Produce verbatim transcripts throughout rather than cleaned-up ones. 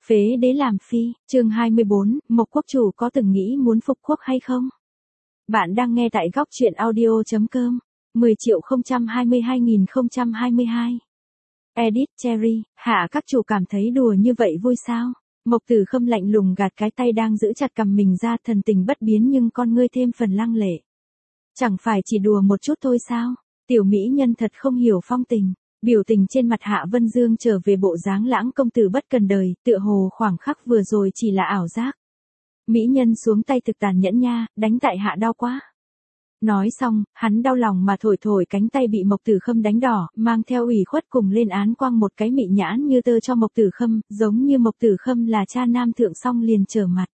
Phế đế làm phi, chương hai mươi bốn, Mộc quốc chủ có từng nghĩ muốn phục quốc hay không? Bạn đang nghe tại góc truyện audio chấm com, mười triệu không trăm hai mươi hai nghìn không trăm hai mươi hai. Edit Cherry, hạ các chủ cảm thấy đùa như vậy vui sao? Mộc Tử Khâm lạnh lùng gạt cái tay đang giữ chặt cằm mình ra, thần tình bất biến nhưng con ngươi thêm phần lăng lệ. Chẳng phải chỉ đùa một chút thôi sao? Tiểu mỹ nhân thật không hiểu phong tình. Biểu tình trên mặt Hạ Vân Dương trở về bộ dáng lãng công tử bất cần đời, tựa hồ khoảng khắc vừa rồi chỉ là ảo giác. Mỹ nhân xuống tay thực tàn nhẫn nha, đánh tại hạ đau quá. Nói xong, hắn đau lòng mà thổi thổi cánh tay bị Mộc Tử Khâm đánh đỏ, mang theo ủy khuất cùng lên án quăng một cái mị nhãn như tơ cho Mộc Tử Khâm, giống như Mộc Tử Khâm là cha nam thượng xong liền trở mặt.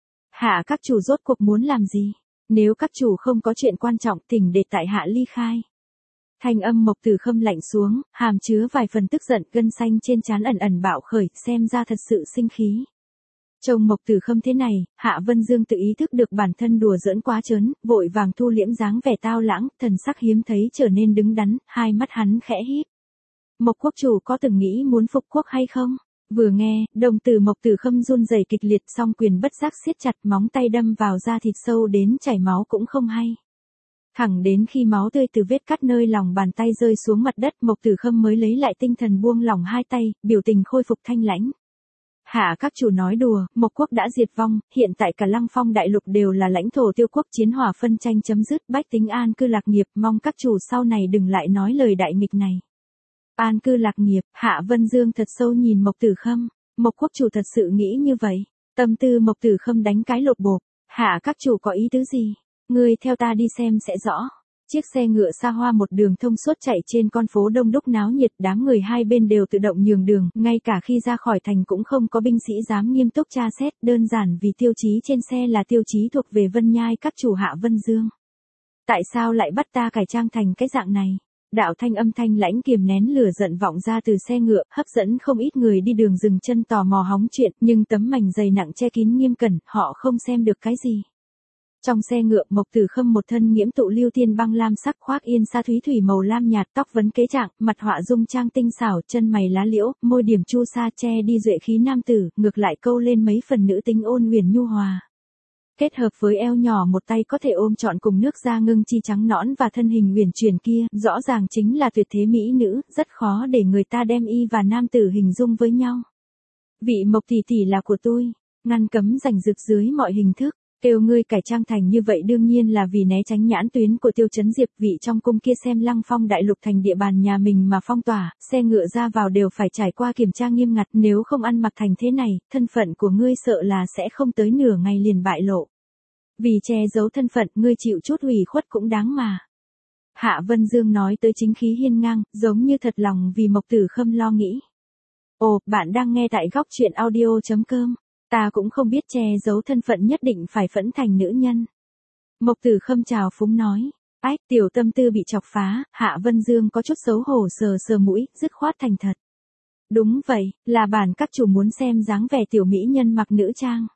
Hạ các chủ rốt cuộc muốn làm gì? Nếu các chủ không có chuyện quan trọng, thỉnh để tại hạ ly khai. Thanh âm Mộc Tử Khâm lạnh xuống, hàm chứa vài phần tức giận, gân xanh trên trán ẩn ẩn bạo khởi, xem ra thật sự sinh khí. Trông Mộc Tử Khâm thế này, Hạ Vân Dương tự ý thức được bản thân đùa giỡn quá trớn, vội vàng thu liễm dáng vẻ tao lãng, thần sắc hiếm thấy trở nên đứng đắn, hai mắt hắn khẽ híp. Mộc quốc chủ có từng nghĩ muốn phục quốc hay không? Vừa nghe, đồng tử Mộc Tử Khâm run rẩy kịch liệt, song quyền bất giác siết chặt, móng tay đâm vào da thịt sâu đến chảy máu cũng không hay. Thẳng đến khi máu tươi từ vết cắt nơi lòng bàn tay rơi xuống mặt đất, Mộc Tử Khâm mới lấy lại tinh thần buông lỏng hai tay, biểu tình khôi phục thanh lãnh. Hạ các chủ nói đùa, Mộc quốc đã diệt vong, hiện tại cả Lăng Phong đại lục đều là lãnh thổ tiêu quốc, chiến hỏa phân tranh chấm dứt, bách tính an cư lạc nghiệp, mong các chủ sau này đừng lại nói lời đại nghịch này. An cư lạc nghiệp, Hạ Vân Dương thật sâu nhìn Mộc Tử Khâm, Mộc quốc chủ thật sự nghĩ như vậy? Tâm tư Mộc Tử Khâm đánh cái lột bột, Hạ các chủ có ý tứ gì? Ngươi theo ta đi xem sẽ rõ. Chiếc xe ngựa xa hoa một đường thông suốt chạy trên con phố đông đúc náo nhiệt, đám người hai bên đều tự động nhường đường, ngay cả khi ra khỏi thành cũng không có binh sĩ dám nghiêm túc tra xét, đơn giản vì tiêu chí trên xe là tiêu chí thuộc về Vân Nhai các chủ Hạ Vân Dương. Tại sao lại bắt ta cải trang thành cái dạng này? Đạo thanh âm thanh lãnh kiềm nén lửa giận vọng ra từ xe ngựa, hấp dẫn không ít người đi đường dừng chân tò mò hóng chuyện, nhưng tấm mảnh dày nặng che kín nghiêm cẩn, họ không xem được cái gì. Trong xe ngựa, Mộc Tử Khâm một thân nghiễm tụ lưu thiên băng lam sắc, khoác yên sa thúy thủy màu lam nhạt, tóc vấn kế trạng, mặt họa dung trang tinh xảo, chân mày lá liễu, môi điểm chu sa che đi duệ khí nam tử, ngược lại câu lên mấy phần nữ tính ôn huyền nhu hòa. Kết hợp với eo nhỏ một tay có thể ôm trọn cùng nước da ngưng chi trắng nõn và thân hình huyền chuyển kia, rõ ràng chính là tuyệt thế mỹ nữ, rất khó để người ta đem y và nam tử hình dung với nhau. Vị Mộc tỷ tỷ là của tôi, ngăn cấm rành rực dưới mọi hình thức. Kêu ngươi cải trang thành như vậy đương nhiên là vì né tránh nhãn tuyến của Tiêu Chấn Diệp, vị trong cung kia xem Lăng Phong đại lục thành địa bàn nhà mình mà phong tỏa, xe ngựa ra vào đều phải trải qua kiểm tra nghiêm ngặt, nếu không ăn mặc thành thế này, thân phận của ngươi sợ là sẽ không tới nửa ngày liền bại lộ. Vì che giấu thân phận, ngươi chịu chút ủy khuất cũng đáng mà. Hạ Vân Dương nói tới chính khí hiên ngang, giống như thật lòng vì Mộc Tử Khâm lo nghĩ. Ồ, bạn đang nghe tại góc truyện audio chấm com. Ta cũng không biết che giấu thân phận nhất định phải phẫn thành nữ nhân. Mộc Tử Khâm chào phúng nói. Ách, tiểu tâm tư bị chọc phá, Hạ Vân Dương có chút xấu hổ sờ sờ mũi, dứt khoát thành thật. Đúng vậy, là bản các chủ muốn xem dáng vẻ tiểu mỹ nhân mặc nữ trang.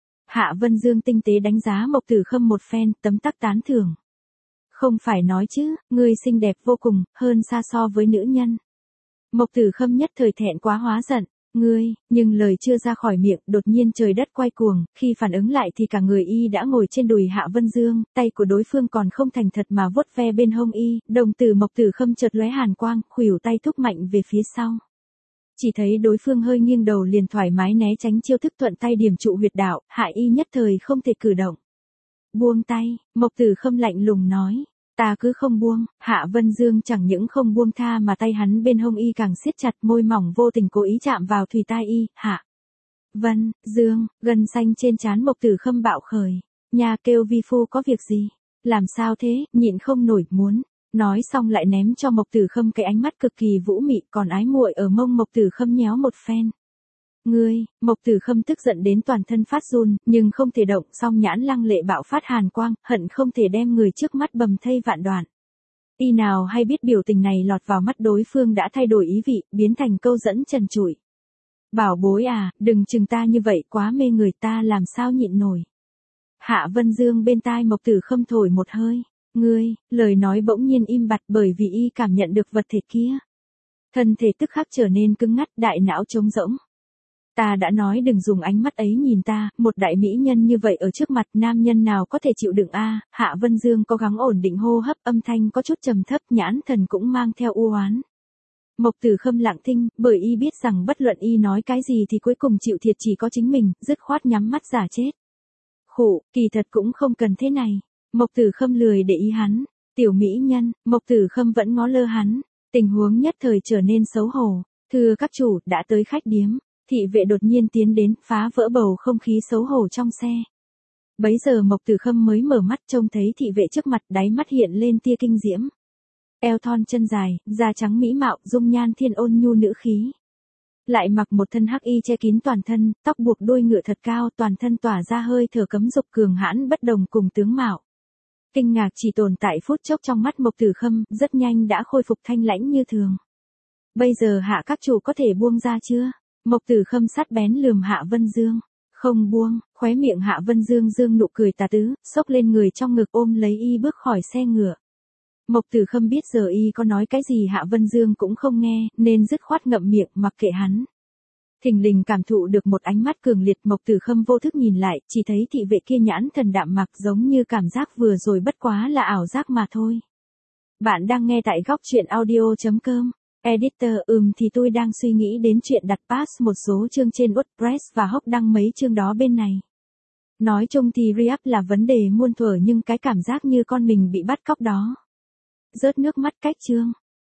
Hạ Vân Dương tinh tế đánh giá Mộc Tử Khâm một phen, tấm tắc tán thưởng. Không phải nói chứ, ngươi xinh đẹp vô cùng, hơn xa so với nữ nhân. Mộc Tử Khâm nhất thời thẹn quá hóa giận. Ngươi, nhưng lời chưa ra khỏi miệng, đột nhiên trời đất quay cuồng, khi phản ứng lại thì cả người y đã ngồi trên đùi Hạ Vân Dương, tay của đối phương còn không thành thật mà vuốt ve bên hông y, đồng tử Mộc Tử Khâm chợt lóe hàn quang, khuỷu tay thúc mạnh về phía sau. Chỉ thấy đối phương hơi nghiêng đầu liền thoải mái né tránh chiêu thức thuận tay điểm trụ huyệt đạo, hại y nhất thời không thể cử động. Buông tay, Mộc Tử Khâm lạnh lùng nói. Ta cứ không buông, Hạ Vân Dương chẳng những không buông tha mà tay hắn bên hông y càng siết chặt, môi mỏng vô tình cố ý chạm vào thùy tai y, Hạ Vân Dương, gân xanh trên trán Mộc Tử Khâm bạo khởi, nhà kêu vi phu có việc gì, làm sao thế, nhịn không nổi, muốn, nói xong lại ném cho Mộc Tử Khâm cái ánh mắt cực kỳ vũ mị, còn ái muội ở mông Mộc Tử Khâm nhéo một phen. Ngươi, Mộc Tử Khâm tức giận đến toàn thân phát run, nhưng không thể động, song nhãn lăng lệ bạo phát hàn quang, hận không thể đem người trước mắt bầm thây vạn đoạn. Y nào hay biết biểu tình này lọt vào mắt đối phương đã thay đổi ý vị, biến thành câu dẫn trần trụi. Bảo bối à, đừng chừng ta như vậy, quá mê người, ta làm sao nhịn nổi. Hạ Vân Dương bên tai Mộc Tử Khâm thổi một hơi. Ngươi, lời nói bỗng nhiên im bặt bởi vì y cảm nhận được vật thể kia. Thân thể tức khắc trở nên cứng ngắt, đại não trống rỗng. Ta đã nói đừng dùng ánh mắt ấy nhìn ta, một đại mỹ nhân như vậy ở trước mặt nam nhân nào có thể chịu đựng a? Hạ Vân Dương cố gắng ổn định hô hấp, âm thanh có chút trầm thấp, nhãn thần cũng mang theo u oán. Mộc Tử Khâm lặng thinh, bởi y biết rằng bất luận y nói cái gì thì cuối cùng chịu thiệt chỉ có chính mình, dứt khoát nhắm mắt giả chết. Khụ, kỳ thật cũng không cần thế này. Mộc Tử Khâm lười để ý hắn. Tiểu mỹ nhân, Mộc Tử Khâm vẫn ngó lơ hắn. Tình huống nhất thời trở nên xấu hổ. Thưa các chủ, đã tới khách điếm. Thị vệ đột nhiên tiến đến, phá vỡ bầu không khí xấu hổ trong xe. Bấy giờ Mộc Tử Khâm mới mở mắt, trông thấy thị vệ trước mặt, đáy mắt hiện lên tia kinh diễm. Eo thon chân dài, da trắng mỹ mạo, dung nhan thiên ôn nhu nữ khí. Lại mặc một thân hắc y che kín toàn thân, tóc buộc đuôi ngựa thật cao, toàn thân tỏa ra hơi thở cấm dục cường hãn bất đồng cùng tướng mạo. Kinh ngạc chỉ tồn tại phút chốc trong mắt Mộc Tử Khâm, rất nhanh đã khôi phục thanh lãnh như thường. Bây giờ Hạ các chủ có thể buông ra chưa? Mộc Tử Khâm sát bén lườm Hạ Vân Dương. Không buông, khóe miệng Hạ Vân Dương dương nụ cười tà tứ, xốc lên người trong ngực ôm lấy y bước khỏi xe ngựa. Mộc Tử Khâm biết giờ y có nói cái gì Hạ Vân Dương cũng không nghe, nên dứt khoát ngậm miệng mặc kệ hắn. Thình lình cảm thụ được một ánh mắt cường liệt, Mộc Tử Khâm vô thức nhìn lại, chỉ thấy thị vệ kia nhãn thần đạm mạc, giống như cảm giác vừa rồi bất quá là ảo giác mà thôi. Bạn đang nghe tại góc truyện audio chấm com. Editor, ừm thì tôi đang suy nghĩ đến chuyện đặt pass một số chương trên WordPress và hốc đăng mấy chương đó bên này. Nói chung thì re-up là vấn đề muôn thuở, nhưng cái cảm giác như con mình bị bắt cóc đó. Rớt nước mắt cách chương.